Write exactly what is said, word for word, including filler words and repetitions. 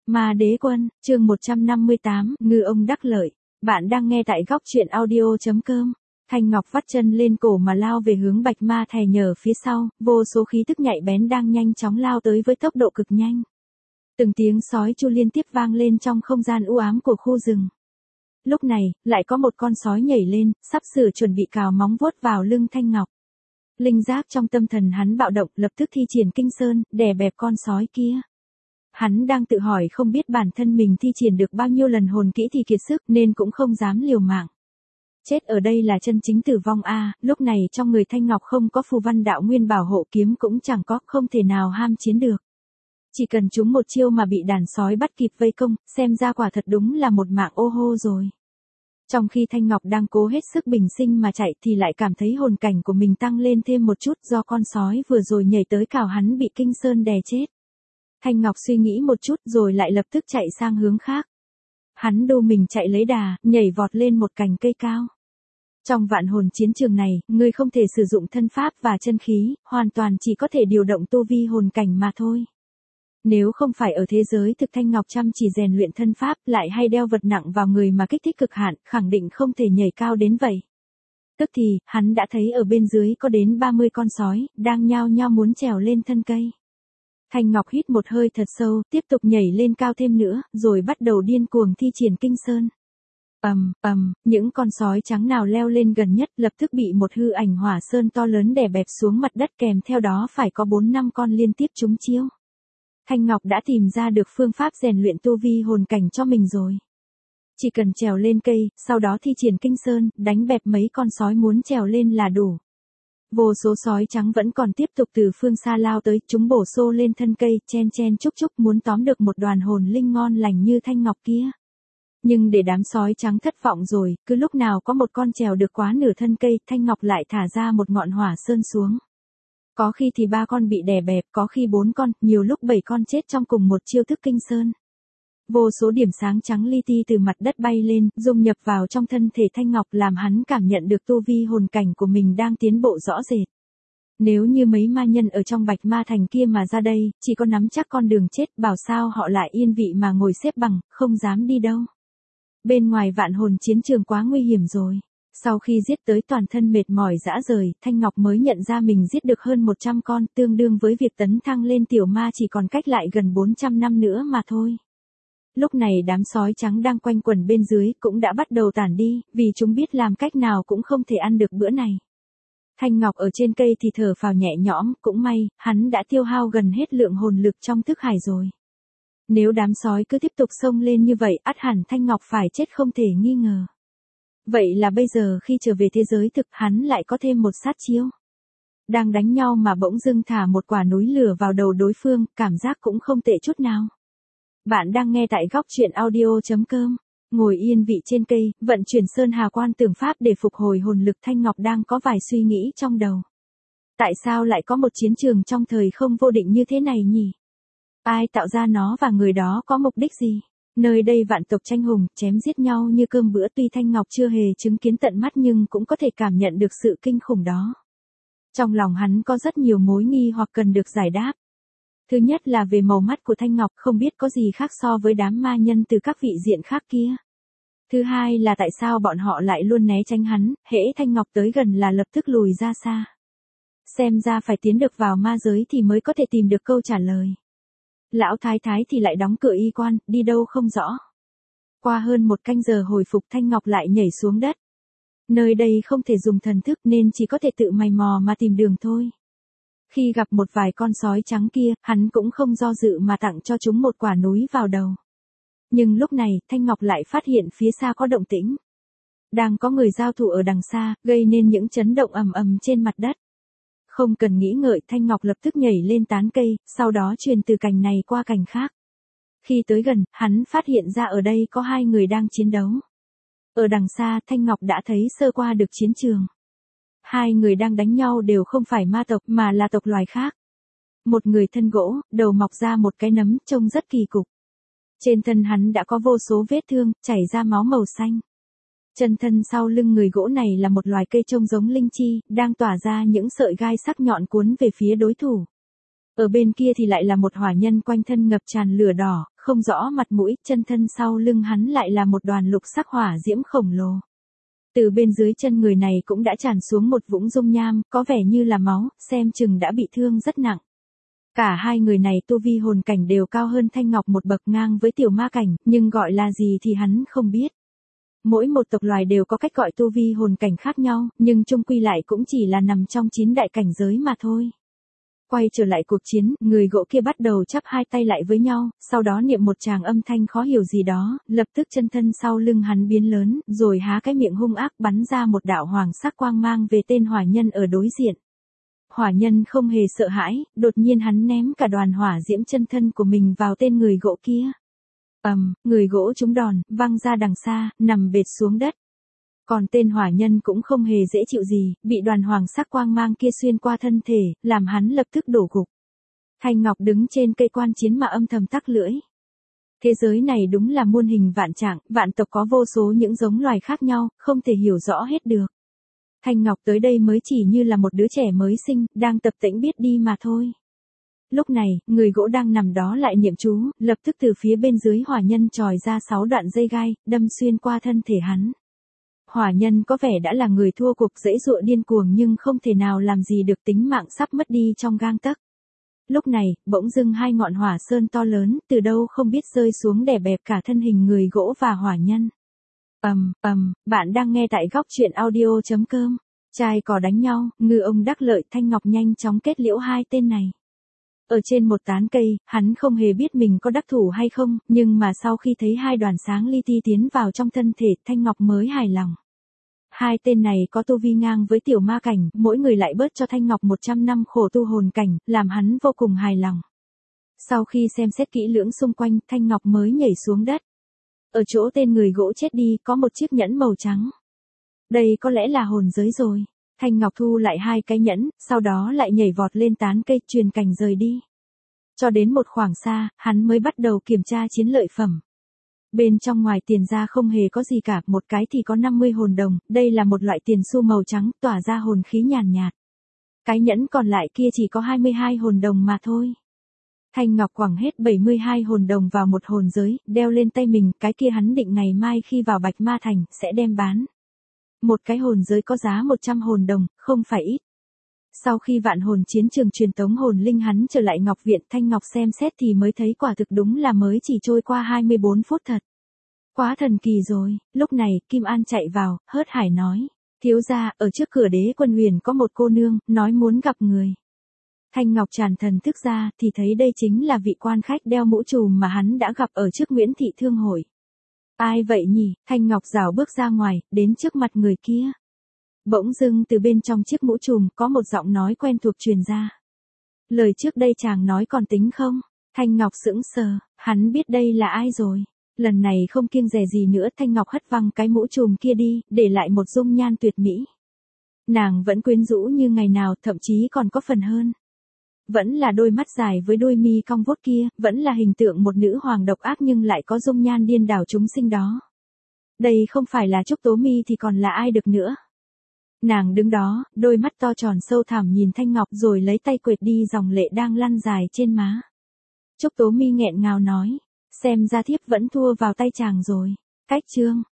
Ma Đế Quân, chương một trăm năm mươi tám, Ngư ông đắc lợi. Bạn đang nghe tại góc truyện audio chấm com. Thanh Ngọc vắt chân lên cổ mà lao về hướng Bạch Ma Thè nhờ phía sau, vô số khí tức nhạy bén đang nhanh chóng lao tới với tốc độ cực nhanh. Từng tiếng sói chu liên tiếp vang lên trong không gian u ám của khu rừng. Lúc này, lại có một con sói nhảy lên, sắp sửa chuẩn bị cào móng vuốt vào lưng Thanh Ngọc. Linh giác trong tâm thần hắn bạo động, lập tức thi triển kinh sơn, đè bẹp con sói kia. Hắn đang tự hỏi không biết bản thân mình thi triển được bao nhiêu lần hồn kỹ thì kiệt sức nên cũng không dám liều mạng. Chết ở đây là chân chính tử vong a. À, lúc này trong người Thanh Ngọc không có phù văn đạo nguyên bảo hộ, kiếm cũng chẳng có, không thể nào ham chiến được. Chỉ cần trúng một chiêu mà bị đàn sói bắt kịp vây công, xem ra quả thật đúng là một mạng ô hô rồi. Trong khi Thanh Ngọc đang cố hết sức bình sinh mà chạy thì lại cảm thấy hồn cảnh của mình tăng lên thêm một chút do con sói vừa rồi nhảy tới cào hắn bị kinh sơn đè chết. Thanh Ngọc suy nghĩ một chút rồi lại lập tức chạy sang hướng khác. Hắn đô mình chạy lấy đà, nhảy vọt lên một cành cây cao. Trong vạn hồn chiến trường này, ngươi không thể sử dụng thân pháp và chân khí, hoàn toàn chỉ có thể điều động tu vi hồn cảnh mà thôi. Nếu không phải ở thế giới thực Thanh Ngọc chăm chỉ rèn luyện thân pháp, lại hay đeo vật nặng vào người mà kích thích cực hạn, khẳng định không thể nhảy cao đến vậy. Tức thì, hắn đã thấy ở bên dưới có đến ba mươi con sói, đang nhao nhao muốn trèo lên thân cây. Thanh Ngọc hít một hơi thật sâu, tiếp tục nhảy lên cao thêm nữa, rồi bắt đầu điên cuồng thi triển kinh sơn. Ầm, ầm, những con sói trắng nào leo lên gần nhất lập tức bị một hư ảnh hỏa sơn to lớn đè bẹp xuống mặt đất, kèm theo đó phải có bốn năm con liên tiếp trúng chiêu. Thanh Ngọc đã tìm ra được phương pháp rèn luyện tu vi hồn cảnh cho mình rồi. Chỉ cần trèo lên cây, sau đó thi triển kinh sơn, đánh bẹp mấy con sói muốn trèo lên là đủ. Vô số sói trắng vẫn còn tiếp tục từ phương xa lao tới, chúng bổ xô lên thân cây, chen chen chúc chúc muốn tóm được một đoàn hồn linh ngon lành như Thanh Ngọc kia. Nhưng để đám sói trắng thất vọng rồi, cứ lúc nào có một con trèo được quá nửa thân cây, Thanh Ngọc lại thả ra một ngọn hỏa sơn xuống. Có khi thì ba con bị đè bẹp, có khi bốn con, nhiều lúc bảy con chết trong cùng một chiêu thức kinh sơn. Vô số điểm sáng trắng li ti từ mặt đất bay lên, dung nhập vào trong thân thể Thanh Ngọc làm hắn cảm nhận được tu vi hồn cảnh của mình đang tiến bộ rõ rệt. Nếu như mấy ma nhân ở trong Bạch Ma Thành kia mà ra đây, chỉ có nắm chắc con đường chết, bảo sao họ lại yên vị mà ngồi xếp bằng, không dám đi đâu. Bên ngoài vạn hồn chiến trường quá nguy hiểm rồi. Sau khi giết tới toàn thân mệt mỏi rã rời, Thanh Ngọc mới nhận ra mình giết được hơn một trăm con, tương đương với việc tấn thăng lên tiểu ma chỉ còn cách lại gần bốn trăm năm nữa mà thôi. Lúc này đám sói trắng đang quanh quẩn bên dưới cũng đã bắt đầu tản đi, vì chúng biết làm cách nào cũng không thể ăn được bữa này. Thanh Ngọc ở trên cây thì thở phào nhẹ nhõm, cũng may, hắn đã tiêu hao gần hết lượng hồn lực trong thức hải rồi. Nếu đám sói cứ tiếp tục xông lên như vậy, ắt hẳn Thanh Ngọc phải chết không thể nghi ngờ. Vậy là bây giờ khi trở về thế giới thực, hắn lại có thêm một sát chiêu. Đang đánh nhau mà bỗng dưng thả một quả núi lửa vào đầu đối phương, cảm giác cũng không tệ chút nào. Bạn đang nghe tại góc truyện audio chấm com. Ngồi yên vị trên cây, vận chuyển sơn hà quan tưởng pháp để phục hồi hồn lực, Thanh Ngọc đang có vài suy nghĩ trong đầu. Tại sao lại có một chiến trường trong thời không vô định như thế này nhỉ? Ai tạo ra nó và người đó có mục đích gì? Nơi đây vạn tộc tranh hùng, chém giết nhau như cơm bữa, tuy Thanh Ngọc chưa hề chứng kiến tận mắt nhưng cũng có thể cảm nhận được sự kinh khủng đó. Trong lòng hắn có rất nhiều mối nghi hoặc cần được giải đáp. Thứ nhất là về màu mắt của Thanh Ngọc, không biết có gì khác so với đám ma nhân từ các vị diện khác kia. Thứ hai là tại sao bọn họ lại luôn né tránh hắn, hễ Thanh Ngọc tới gần là lập tức lùi ra xa. Xem ra phải tiến được vào ma giới thì mới có thể tìm được câu trả lời. Lão thái thái thì lại đóng cửa y quan, đi đâu không rõ. Qua hơn một canh giờ hồi phục, Thanh Ngọc lại nhảy xuống đất. Nơi đây không thể dùng thần thức nên chỉ có thể tự mày mò mà tìm đường thôi. Khi gặp một vài con sói trắng kia, hắn cũng không do dự mà tặng cho chúng một quả núi vào đầu. Nhưng lúc này, Thanh Ngọc lại phát hiện phía xa có động tĩnh. Đang có người giao thủ ở đằng xa, gây nên những chấn động ầm ầm trên mặt đất. Không cần nghĩ ngợi, Thanh Ngọc lập tức nhảy lên tán cây, sau đó truyền từ cành này qua cành khác. Khi tới gần, hắn phát hiện ra ở đây có hai người đang chiến đấu. Ở đằng xa, Thanh Ngọc đã thấy sơ qua được chiến trường. Hai người đang đánh nhau đều không phải ma tộc mà là tộc loài khác. Một người thân gỗ, đầu mọc ra một cái nấm, trông rất kỳ cục. Trên thân hắn đã có vô số vết thương, chảy ra máu màu xanh. Chân thân sau lưng người gỗ này là một loài cây trông giống linh chi, đang tỏa ra những sợi gai sắc nhọn cuốn về phía đối thủ. Ở bên kia thì lại là một hỏa nhân quanh thân ngập tràn lửa đỏ, không rõ mặt mũi, chân thân sau lưng hắn lại là một đoàn lục sắc hỏa diễm khổng lồ. Từ bên dưới chân người này cũng đã tràn xuống một vũng dung nham, có vẻ như là máu, xem chừng đã bị thương rất nặng. Cả hai người này tu vi hồn cảnh đều cao hơn Thanh Ngọc một bậc ngang với tiểu ma cảnh, nhưng gọi là gì thì hắn không biết. Mỗi một tộc loài đều có cách gọi tu vi hồn cảnh khác nhau, nhưng chung quy lại cũng chỉ là nằm trong chín đại cảnh giới mà thôi. Quay trở lại cuộc chiến, người gỗ kia bắt đầu chắp hai tay lại với nhau, sau đó niệm một tràng âm thanh khó hiểu gì đó, lập tức chân thân sau lưng hắn biến lớn, rồi há cái miệng hung ác bắn ra một đạo hoàng sắc quang mang về tên hỏa nhân ở đối diện. Hỏa nhân không hề sợ hãi, đột nhiên hắn ném cả đoàn hỏa diễm chân thân của mình vào tên người gỗ kia. Ầm, um, người gỗ trúng đòn, văng ra đằng xa, nằm bệt xuống đất. Còn tên hỏa nhân cũng không hề dễ chịu gì, bị đoàn hoàng sắc quang mang kia xuyên qua thân thể, làm hắn lập tức đổ gục. Thanh Ngọc đứng trên cây quan chiến mà âm thầm tắc lưỡi. Thế giới này đúng là muôn hình vạn trạng, vạn tộc có vô số những giống loài khác nhau, không thể hiểu rõ hết được. Thanh Ngọc tới đây mới chỉ như là một đứa trẻ mới sinh, đang tập tễnh biết đi mà thôi. Lúc này, người gỗ đang nằm đó lại niệm chú, lập tức từ phía bên dưới hỏa nhân chòi ra sáu đoạn dây gai, đâm xuyên qua thân thể hắn. Hỏa nhân có vẻ đã là người thua cuộc dãy dụa điên cuồng nhưng không thể nào làm gì được, tính mạng sắp mất đi trong gang tấc. Lúc này, bỗng dưng hai ngọn hỏa sơn to lớn, từ đâu không biết rơi xuống đè bẹp cả thân hình người gỗ và hỏa nhân. Ầm, ầm, bạn đang nghe tại góc truyện audio chấm com. Trai cò đánh nhau, ngư ông đắc lợi, Thanh Ngọc nhanh chóng kết liễu hai tên này. Ở trên một tán cây, hắn không hề biết mình có đắc thủ hay không, nhưng mà sau khi thấy hai đoàn sáng li ti tiến vào trong thân thể, Thanh Ngọc mới hài lòng. Hai tên này có tu vi ngang với tiểu ma cảnh, mỗi người lại bớt cho Thanh Ngọc một trăm năm khổ tu hồn cảnh, làm hắn vô cùng hài lòng. Sau khi xem xét kỹ lưỡng xung quanh, Thanh Ngọc mới nhảy xuống đất. Ở chỗ tên người gỗ chết đi, có một chiếc nhẫn màu trắng. Đây có lẽ là hồn giới rồi. Thanh Ngọc thu lại hai cái nhẫn, sau đó lại nhảy vọt lên tán cây, truyền cảnh rời đi. Cho đến một khoảng xa, hắn mới bắt đầu kiểm tra chiến lợi phẩm. Bên trong ngoài tiền ra không hề có gì cả, một cái thì có năm mươi hồn đồng, đây là một loại tiền xu màu trắng, tỏa ra hồn khí nhàn nhạt. Cái nhẫn còn lại kia chỉ có hai mươi hai hồn đồng mà thôi. Thanh Ngọc quẳng hết bảy mươi hai hồn đồng vào một hồn giới, đeo lên tay mình, cái kia hắn định ngày mai khi vào Bạch Ma Thành, sẽ đem bán. Một cái hồn giới có giá một trăm hồn đồng, không phải ít. Sau khi vạn hồn chiến trường truyền tống hồn linh hắn trở lại Ngọc Viện, Thanh Ngọc xem xét thì mới thấy quả thực đúng là mới chỉ trôi qua hai mươi bốn phút thật. Quá thần kỳ rồi. Lúc này, Kim An chạy vào, hớt hải nói. Thiếu gia, ở trước cửa Đế Quân Huyền có một cô nương, nói muốn gặp người. Thanh Ngọc tràn thần thức ra, thì thấy đây chính là vị quan khách đeo mũ trùm mà hắn đã gặp ở trước Nguyễn Thị Thương Hội. Ai vậy nhỉ? Thanh Ngọc rảo bước ra ngoài, đến trước mặt người kia. Bỗng dưng từ bên trong chiếc mũ trùm có một giọng nói quen thuộc truyền ra. Lời trước đây chàng nói còn tính không? Thanh Ngọc sững sờ, hắn biết đây là ai rồi. Lần này không kiêng dè gì nữa, Thanh Ngọc hất văng cái mũ trùm kia đi, để lại một dung nhan tuyệt mỹ. Nàng vẫn quyến rũ như ngày nào, thậm chí còn có phần hơn. Vẫn là đôi mắt dài với đôi mi cong vuốt kia, vẫn là hình tượng một nữ hoàng độc ác nhưng lại có dung nhan điên đảo chúng sinh đó. Đây không phải là Trúc Tố Mi thì còn là ai được nữa. Nàng đứng đó, đôi mắt to tròn sâu thẳm nhìn Thanh Ngọc rồi lấy tay quệt đi dòng lệ đang lăn dài trên má. Trúc Tố Mi nghẹn ngào nói, xem ra thiếp vẫn thua vào tay chàng rồi. Cách chương.